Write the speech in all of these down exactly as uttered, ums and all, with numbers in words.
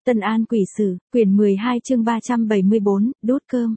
Tân An Quỷ Sử, quyển mười hai chương ba trăm bảy mươi bốn, đốt cơm.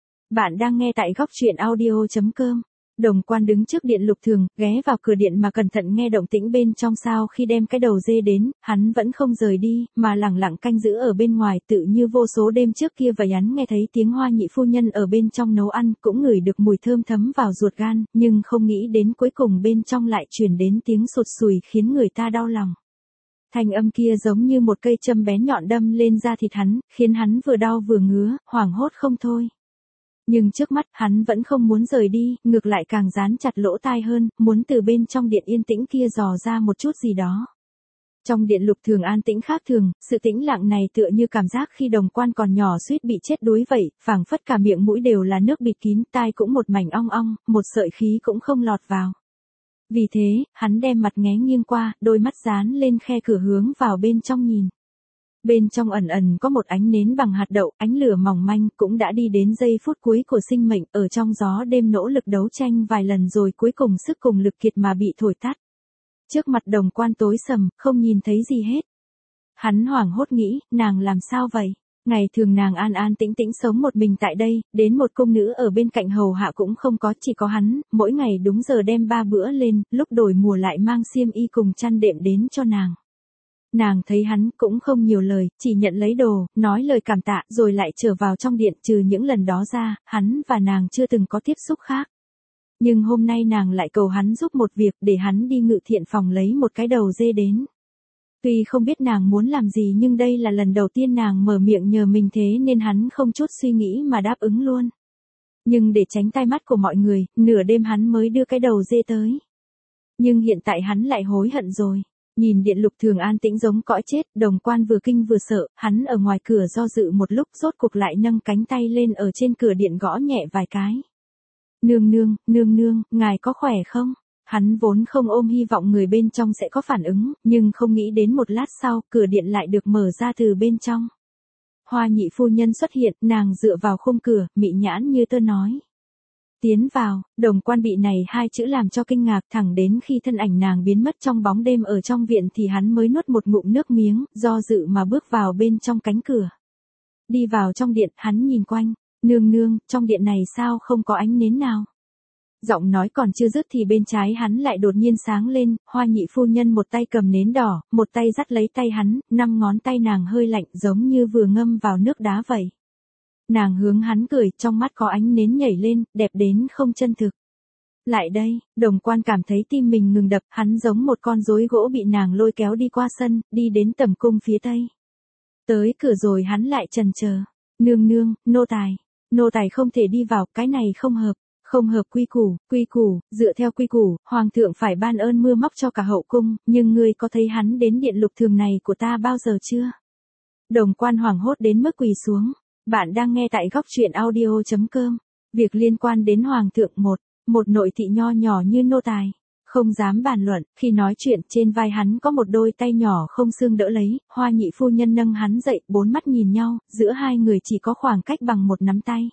Bạn đang nghe tại góc truyện audio chấm com. Đồng Quan đứng trước điện Lục Thường, ghé vào cửa điện mà cẩn thận nghe động tĩnh bên trong. Sau khi đem cái đầu dê đến, hắn vẫn không rời đi, mà lẳng lặng canh giữ ở bên ngoài, tự như vô số đêm trước kia vậy. Hắn nghe thấy tiếng Hoa nhị phu nhân ở bên trong nấu ăn, cũng ngửi được mùi thơm thấm vào ruột gan, nhưng không nghĩ đến cuối cùng bên trong lại truyền đến tiếng sụt sùi khiến người ta đau lòng. Thanh âm kia giống như một cây châm bén nhọn đâm lên da thịt hắn, khiến hắn vừa đau vừa ngứa, hoảng hốt không thôi. Nhưng trước mắt hắn vẫn không muốn rời đi, ngược lại càng dán chặt lỗ tai hơn, muốn từ bên trong điện yên tĩnh kia dò ra một chút gì đó. Trong điện Lục Thường an tĩnh khác thường, sự tĩnh lặng này tựa như cảm giác khi Đồng Quan còn nhỏ suýt bị chết đuối vậy, phảng phất cả miệng mũi đều là nước bịt kín, tai cũng một mảnh ong ong, một sợi khí cũng không lọt vào. Vì thế, hắn đem mặt nghé nghiêng qua, đôi mắt dán lên khe cửa hướng vào bên trong nhìn. Bên trong ẩn ẩn có một ánh nến bằng hạt đậu, ánh lửa mỏng manh, cũng đã đi đến giây phút cuối của sinh mệnh, ở trong gió đêm nỗ lực đấu tranh vài lần rồi cuối cùng sức cùng lực kiệt mà bị thổi tắt. Trước mặt Đồng Quan tối sầm, không nhìn thấy gì hết. Hắn hoảng hốt nghĩ, nàng làm sao vậy? Ngày thường nàng an an tĩnh tĩnh sống một mình tại đây, đến một cung nữ ở bên cạnh hầu hạ cũng không có, chỉ có hắn, mỗi ngày đúng giờ đem ba bữa lên, lúc đổi mùa lại mang xiêm y cùng chăn đệm đến cho nàng. Nàng thấy hắn cũng không nhiều lời, chỉ nhận lấy đồ, nói lời cảm tạ, rồi lại trở vào trong điện. Trừ những lần đó ra, hắn và nàng chưa từng có tiếp xúc khác. Nhưng hôm nay nàng lại cầu hắn giúp một việc, để hắn đi Ngự Thiện phòng lấy một cái đầu dê đến. Tuy không biết nàng muốn làm gì nhưng đây là lần đầu tiên nàng mở miệng nhờ mình, thế nên hắn không chút suy nghĩ mà đáp ứng luôn. Nhưng để tránh tai mắt của mọi người, nửa đêm hắn mới đưa cái đầu dê tới. Nhưng hiện tại hắn lại hối hận rồi. Nhìn điện Lục Thường an tĩnh giống cõi chết, Đồng Quan vừa kinh vừa sợ, hắn ở ngoài cửa do dự một lúc, rốt cuộc lại nâng cánh tay lên ở trên cửa điện gõ nhẹ vài cái. Nương nương, nương nương, ngài có khỏe không? Hắn vốn không ôm hy vọng người bên trong sẽ có phản ứng, nhưng không nghĩ đến một lát sau, cửa điện lại được mở ra từ bên trong. Hoa nhị phu nhân xuất hiện, nàng dựa vào khung cửa, mị nhãn như tơ nói. Tiến vào. Đồng Quan bị này hai chữ làm cho kinh ngạc, thẳng đến khi thân ảnh nàng biến mất trong bóng đêm ở trong viện thì hắn mới nuốt một ngụm nước miếng, do dự mà bước vào bên trong cánh cửa. Đi vào trong điện, hắn nhìn quanh. Nương nương, trong điện này sao không có ánh nến nào? Giọng nói còn chưa dứt thì bên trái hắn lại đột nhiên sáng lên, Hoa nhị phu nhân một tay cầm nến đỏ, một tay dắt lấy tay hắn, năm ngón tay nàng hơi lạnh giống như vừa ngâm vào nước đá vậy. Nàng hướng hắn cười, trong mắt có ánh nến nhảy lên, đẹp đến không chân thực. Lại đây. Đồng Quan cảm thấy tim mình ngừng đập, hắn giống một con rối gỗ bị nàng lôi kéo đi qua sân, đi đến tầm cung phía tây. Tới cửa rồi hắn lại chần chờ. Nương nương, nô tài. Nô tài không thể đi vào, cái này không hợp. Không hợp quy củ, quy củ, dựa theo quy củ, hoàng thượng phải ban ơn mưa móc cho cả hậu cung, nhưng ngươi có thấy hắn đến điện Lục Thường này của ta bao giờ chưa? Đồng Quan hoảng hốt đến mức quỳ xuống. Bạn đang nghe tại góc truyện audio chấm com. Việc liên quan đến hoàng thượng. Một, một nội thị nho nhỏ như nô tài, không dám bàn luận. Khi nói chuyện, trên vai hắn có một đôi tay nhỏ không xương đỡ lấy. Hoa nhị phu nhân nâng hắn dậy, bốn mắt nhìn nhau, giữa hai người chỉ có khoảng cách bằng một nắm tay.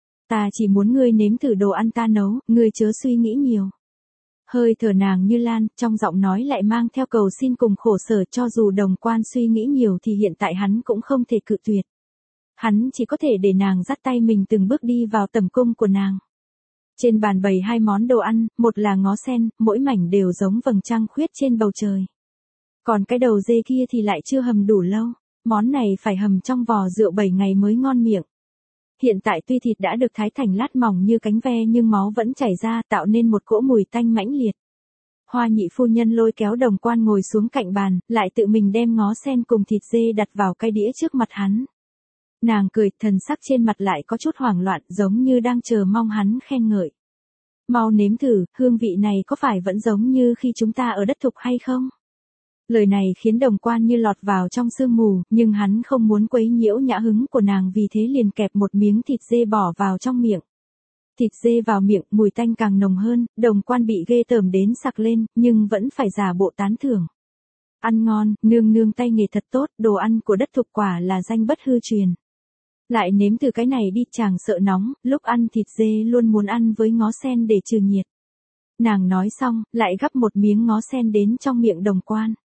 Ta chỉ muốn ngươi nếm thử đồ ăn ta nấu, ngươi chớ suy nghĩ nhiều. Hơi thở nàng như lan, trong giọng nói lại mang theo cầu xin cùng khổ sở. Cho dù Đồng Quan suy nghĩ nhiều thì hiện tại hắn cũng không thể cự tuyệt. Hắn chỉ có thể để nàng dắt tay mình từng bước đi vào tầm cung của nàng. Trên bàn bày hai món đồ ăn, một là ngó sen, mỗi mảnh đều giống vầng trăng khuyết trên bầu trời. Còn cái đầu dê kia thì lại chưa hầm đủ lâu, món này phải hầm trong vò rượu bảy ngày mới ngon miệng. Hiện tại tuy thịt đã được thái thành lát mỏng như cánh ve nhưng máu vẫn chảy ra, tạo nên một cỗ mùi tanh mãnh liệt. Hoa nhị phu nhân lôi kéo Đồng Quan ngồi xuống cạnh bàn, lại tự mình đem ngó sen cùng thịt dê đặt vào cái đĩa trước mặt hắn. Nàng cười, thần sắc trên mặt lại có chút hoảng loạn, giống như đang chờ mong hắn khen ngợi. Mau nếm thử, hương vị này có phải vẫn giống như khi chúng ta ở đất thục hay không? Lời này khiến Đồng Quan như lọt vào trong sương mù, nhưng hắn không muốn quấy nhiễu nhã hứng của nàng, vì thế liền kẹp một miếng thịt dê bỏ vào trong miệng. Thịt dê vào miệng, mùi tanh càng nồng hơn, Đồng Quan bị ghê tởm đến sặc lên, nhưng vẫn phải giả bộ tán thưởng. Ăn ngon, nương nương tay nghề thật tốt, đồ ăn của đất thục quả là danh bất hư truyền. Lại nếm từ cái này đi, chàng sợ nóng, lúc ăn thịt dê luôn muốn ăn với ngó sen để trừ nhiệt. Nàng nói xong, lại gắp một miếng ngó sen đến trong miệng Đồng Quan.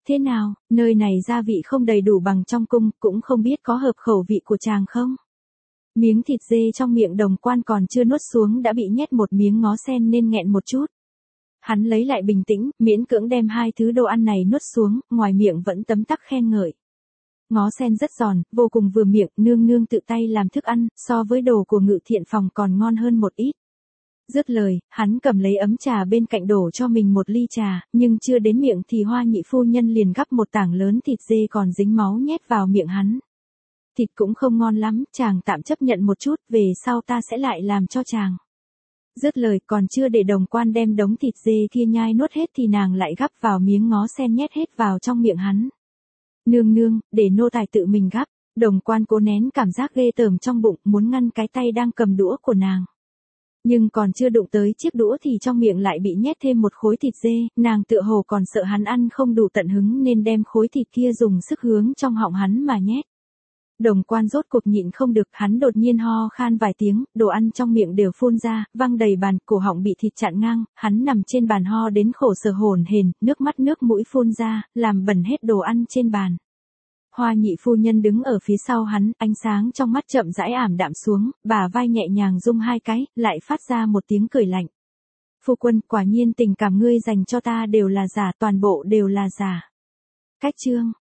Thế nào, nơi này gia vị không đầy đủ bằng trong cung, cũng không biết có hợp khẩu vị của chàng không? Miếng thịt dê trong miệng Đồng Quan còn chưa nuốt xuống đã bị nhét một miếng ngó sen nên nghẹn một chút. Hắn lấy lại bình tĩnh, miễn cưỡng đem hai thứ đồ ăn này nuốt xuống, ngoài miệng vẫn tấm tắc khen ngợi. Ngó sen rất giòn, vô cùng vừa miệng, nương nương tự tay làm thức ăn, so với đồ của Ngự Thiện phòng còn ngon hơn một ít. Dứt lời, hắn cầm lấy ấm trà bên cạnh đổ cho mình một ly trà, nhưng chưa đến miệng thì Hoa nhị phu nhân liền gắp một tảng lớn thịt dê còn dính máu nhét vào miệng hắn. Thịt cũng không ngon lắm, chàng tạm chấp nhận một chút, về sau ta sẽ lại làm cho chàng. Dứt lời, còn chưa để Đồng Quan đem đống thịt dê kia nhai nuốt hết thì nàng lại gắp vào miếng ngó sen nhét hết vào trong miệng hắn. Nương nương, để nô tài tự mình gắp. Đồng Quan cố nén cảm giác ghê tởm trong bụng, muốn ngăn cái tay đang cầm đũa của nàng. Nhưng còn chưa đụng tới chiếc đũa thì trong miệng lại bị nhét thêm một khối thịt dê, nàng tựa hồ còn sợ hắn ăn không đủ tận hứng nên đem khối thịt kia dùng sức hướng trong họng hắn mà nhét. Đồng Quan rốt cuộc nhịn không được, hắn đột nhiên ho khan vài tiếng, đồ ăn trong miệng đều phun ra, văng đầy bàn, cổ họng bị thịt chặn ngang, hắn nằm trên bàn ho đến khổ sở hổn hển, nước mắt nước mũi phun ra, làm bẩn hết đồ ăn trên bàn. Hoa nhị phu nhân đứng ở phía sau hắn, ánh sáng trong mắt chậm rãi ảm đạm xuống, bà vai nhẹ nhàng rung hai cái, lại phát ra một tiếng cười lạnh. Phu quân, quả nhiên tình cảm ngươi dành cho ta đều là giả, toàn bộ đều là giả. Cách chương